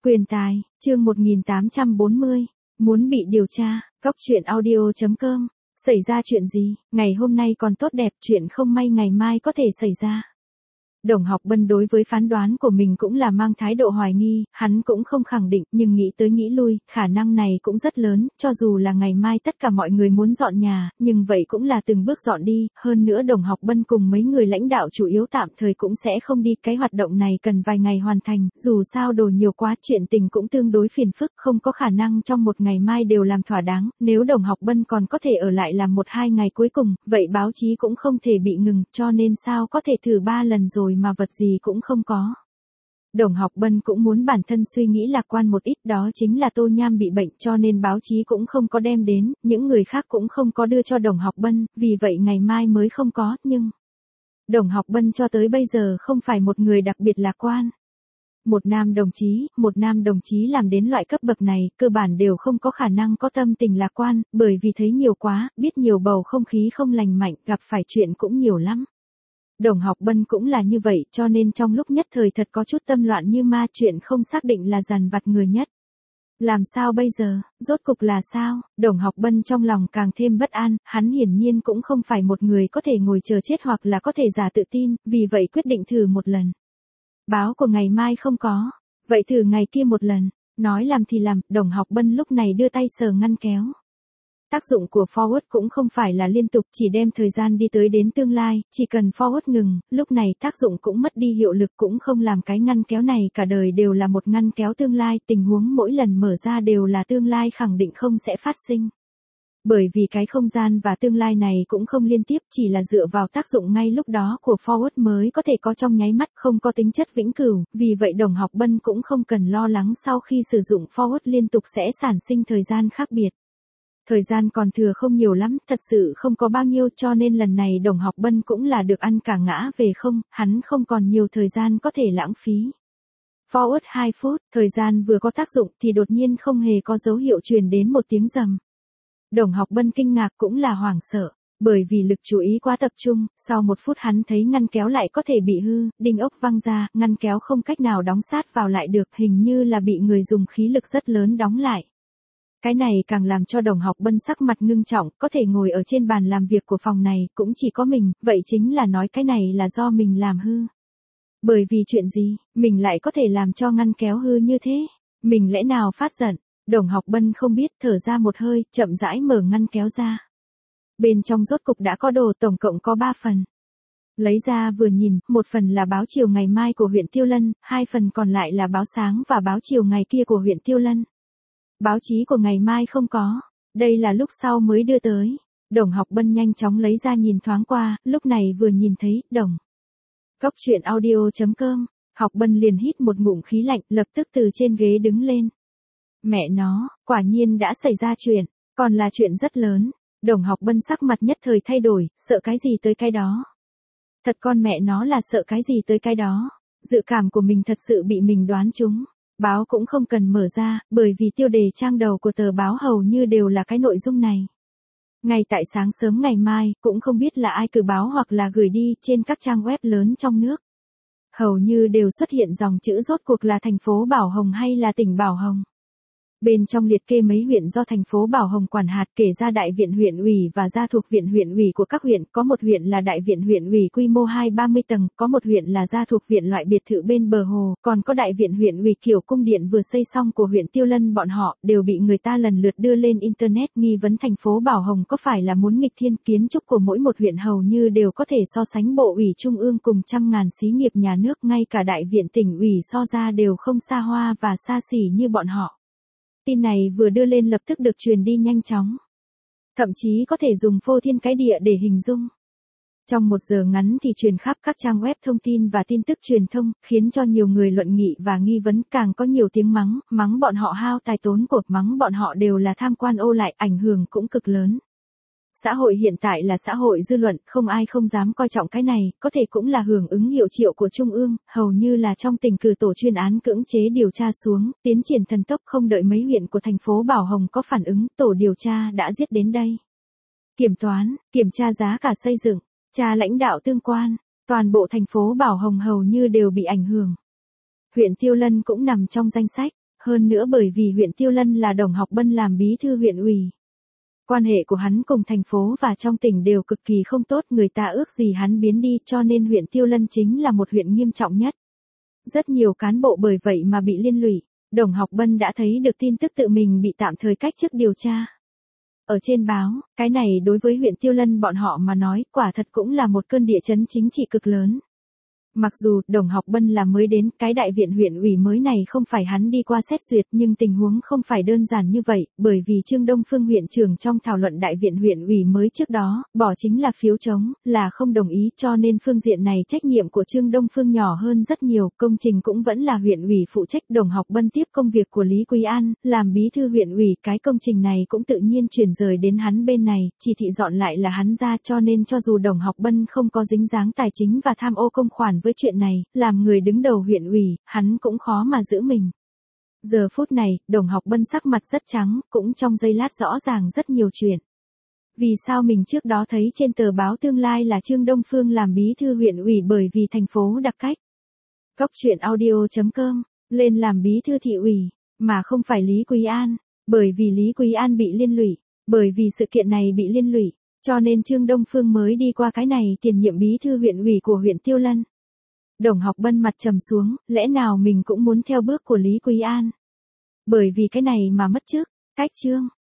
Quyền tài, chương 1840, muốn bị điều tra, góc truyện audio.com, xảy ra chuyện gì, ngày hôm nay còn tốt đẹp, chuyện không may ngày mai có thể xảy ra. Đồng Học Bân đối với phán đoán của mình cũng là mang thái độ hoài nghi, hắn cũng không khẳng định, nhưng nghĩ tới nghĩ lui, khả năng này cũng rất lớn, cho dù là ngày mai tất cả mọi người muốn dọn nhà, nhưng vậy cũng là từng bước dọn đi, hơn nữa Đồng Học Bân cùng mấy người lãnh đạo chủ yếu tạm thời cũng sẽ không đi, cái hoạt động này cần vài ngày hoàn thành, dù sao đồ nhiều quá, chuyện tình cũng tương đối phiền phức, không có khả năng trong một ngày mai đều làm thỏa đáng, nếu Đồng Học Bân còn có thể ở lại làm 1-2 ngày cuối cùng, vậy báo chí cũng không thể bị ngừng, cho nên sao có thể thử 3 lần rồi mà vật gì cũng không có. Đồng Học Bân cũng muốn bản thân suy nghĩ lạc quan một ít, đó chính là Tô Nham bị bệnh cho nên báo chí cũng không có đem đến, những người khác cũng không có đưa cho Đồng Học Bân, vì vậy ngày mai mới không có, nhưng Đồng Học Bân cho tới bây giờ không phải một người đặc biệt lạc quan. Một nam đồng chí làm đến loại cấp bậc này, cơ bản đều không có khả năng có tâm tình lạc quan, bởi vì thấy nhiều quá, biết nhiều bầu không khí không lành mạnh, gặp phải chuyện cũng nhiều lắm. Đồng Học Bân cũng là như vậy, cho nên trong lúc nhất thời thật có chút tâm loạn như ma, chuyện không xác định là dằn vặt người nhất. Làm sao bây giờ, rốt cục là sao? Đồng Học Bân trong lòng càng thêm bất an, hắn hiển nhiên cũng không phải một người có thể ngồi chờ chết hoặc là có thể giả tự tin, vì vậy quyết định thử một lần. Báo của ngày mai không có, vậy thử ngày kia một lần, nói làm thì làm, Đồng Học Bân lúc này đưa tay sờ ngăn kéo. Tác dụng của forward cũng không phải là liên tục, chỉ đem thời gian đi tới đến tương lai, chỉ cần forward ngừng, lúc này tác dụng cũng mất đi hiệu lực, cũng không làm cái ngăn kéo này cả đời đều là một ngăn kéo tương lai, tình huống mỗi lần mở ra đều là tương lai khẳng định không sẽ phát sinh. Bởi vì cái không gian và tương lai này cũng không liên tiếp, chỉ là dựa vào tác dụng ngay lúc đó của forward mới có thể có trong nháy mắt, không có tính chất vĩnh cửu, vì vậy Đồng Học Bân cũng không cần lo lắng sau khi sử dụng forward liên tục sẽ sản sinh thời gian khác biệt. Thời gian còn thừa không nhiều lắm, thật sự không có bao nhiêu, cho nên lần này Đồng Học Bân cũng là được ăn cả ngã về không, hắn không còn nhiều thời gian có thể lãng phí. Forward 2 phút, thời gian vừa có tác dụng thì đột nhiên không hề có dấu hiệu truyền đến một tiếng rầm. Đồng Học Bân kinh ngạc cũng là hoảng sợ, bởi vì lực chú ý quá tập trung, sau 1 phút hắn thấy ngăn kéo lại có thể bị hư, đinh ốc văng ra, ngăn kéo không cách nào đóng sát vào lại được, hình như là bị người dùng khí lực rất lớn đóng lại. Cái này càng làm cho Đồng Học Bân sắc mặt ngưng trọng, có thể ngồi ở trên bàn làm việc của phòng này, cũng chỉ có mình, vậy chính là nói cái này là do mình làm hư. Bởi vì chuyện gì, mình lại có thể làm cho ngăn kéo hư như thế? Mình lẽ nào phát giận? Đồng Học Bân không biết, thở ra một hơi, chậm rãi mở ngăn kéo ra. Bên trong rốt cục đã có đồ, tổng cộng có 3 phần. Lấy ra vừa nhìn, 1 phần là báo chiều ngày mai của huyện Tiêu Lân, 2 phần còn lại là báo sáng và báo chiều ngày kia của huyện Tiêu Lân. Báo chí của ngày mai không có, đây là lúc sau mới đưa tới. Đồng Học Bân nhanh chóng lấy ra nhìn thoáng qua, lúc này vừa nhìn thấy, Góc truyện audio.com, Học Bân liền hít một ngụm khí lạnh, lập tức từ trên ghế đứng lên. Mẹ nó, quả nhiên đã xảy ra chuyện, còn là chuyện rất lớn. Đồng Học Bân sắc mặt nhất thời thay đổi, sợ cái gì tới cái đó. Thật con mẹ nó là sợ cái gì tới cái đó. Dự cảm của mình thật sự bị mình đoán trúng. Báo cũng không cần mở ra, bởi vì tiêu đề trang đầu của tờ báo hầu như đều là cái nội dung này. Ngay tại sáng sớm ngày mai, cũng không biết là ai cử báo hoặc là gửi đi, trên các trang web lớn trong nước. Hầu như đều xuất hiện dòng chữ rốt cuộc là thành phố Bảo Hồng hay là tỉnh Bảo Hồng. Bên trong liệt kê mấy huyện do thành phố Bảo Hồng quản hạt, kể ra đại viện huyện ủy và gia thuộc viện huyện ủy của các huyện, có một huyện là đại viện huyện ủy quy mô 2-30 tầng, có một huyện là gia thuộc viện loại biệt thự bên bờ hồ, còn có đại viện huyện ủy kiểu cung điện vừa xây xong của huyện Tiêu Lân, bọn họ đều bị người ta lần lượt đưa lên internet, nghi vấn thành phố Bảo Hồng có phải là muốn nghịch thiên, kiến trúc của mỗi một huyện hầu như đều có thể so sánh bộ ủy trung ương cùng trăm ngàn xí nghiệp nhà nước, ngay cả đại viện tỉnh ủy so ra đều không xa hoa và xa xỉ như bọn họ. Tin này vừa đưa lên lập tức được truyền đi nhanh chóng. Thậm chí có thể dùng phô thiên cái địa để hình dung. Trong 1 giờ ngắn thì truyền khắp các trang web thông tin và tin tức truyền thông, khiến cho nhiều người luận nghị và nghi vấn, càng có nhiều tiếng mắng bọn họ hao tài tốn của, mắng bọn họ đều là tham quan ô lại, ảnh hưởng cũng cực lớn. Xã hội hiện tại là xã hội dư luận, không ai không dám coi trọng cái này, có thể cũng là hưởng ứng hiệu triệu của Trung ương, hầu như là trong tình cử tổ chuyên án cưỡng chế điều tra xuống, tiến triển thần tốc, không đợi mấy huyện của thành phố Bảo Hồng có phản ứng, tổ điều tra đã giết đến đây. Kiểm toán, kiểm tra giá cả xây dựng, tra lãnh đạo tương quan, toàn bộ thành phố Bảo Hồng hầu như đều bị ảnh hưởng. Huyện Tiêu Lân cũng nằm trong danh sách. Hơn nữa bởi vì huyện Tiêu Lân là Đồng Học Bân làm bí thư huyện ủy. Quan hệ của hắn cùng thành phố và trong tỉnh đều cực kỳ không tốt, người ta ước gì hắn biến đi, cho nên huyện Tiêu Lân chính là một huyện nghiêm trọng nhất. Rất nhiều cán bộ bởi vậy mà bị liên lụy. Đồng Học Bân đã thấy được tin tức tự mình bị tạm thời cách chức điều tra ở trên báo, cái này đối với huyện Tiêu Lân bọn họ mà nói, quả thật cũng là một cơn địa chấn chính trị cực lớn. Mặc dù Đồng Học Bân là mới đến, cái đại viện huyện ủy mới này không phải hắn đi qua xét duyệt, nhưng tình huống không phải đơn giản như vậy, bởi vì Trương Đông Phương huyện trưởng trong thảo luận đại viện huyện ủy mới trước đó, bỏ chính là phiếu trống, là không đồng ý, cho nên phương diện này trách nhiệm của Trương Đông Phương nhỏ hơn rất nhiều, công trình cũng vẫn là huyện ủy phụ trách. Đồng Học Bân tiếp công việc của Lý Quý An, làm bí thư huyện ủy, cái công trình này cũng tự nhiên chuyển rời đến hắn bên này, chỉ thị dọn lại là hắn ra, cho nên cho dù Đồng Học Bân không có dính dáng tài chính và tham ô công khoản với chuyện này, làm người đứng đầu huyện ủy, hắn cũng khó mà giữ mình. Giờ phút này, Đồng Học Bân sắc mặt rất trắng, cũng trong giây lát rõ ràng rất nhiều chuyện. Vì sao mình trước đó thấy trên tờ báo Tương Lai là Trương Đông Phương làm bí thư huyện ủy bởi vì thành phố đặc cách. Cóc truyện audio.com, lên làm bí thư thị ủy, mà không phải Lý Quý An, bởi vì Lý Quý An bị liên lụy, bởi vì sự kiện này bị liên lụy, cho nên Trương Đông Phương mới đi qua cái này tiền nhiệm bí thư huyện ủy của huyện Tiêu Lân. Đồng Học Bân mặt trầm xuống, lẽ nào mình cũng muốn theo bước của Lý Quý An? Bởi vì cái này mà mất chức, cách Trương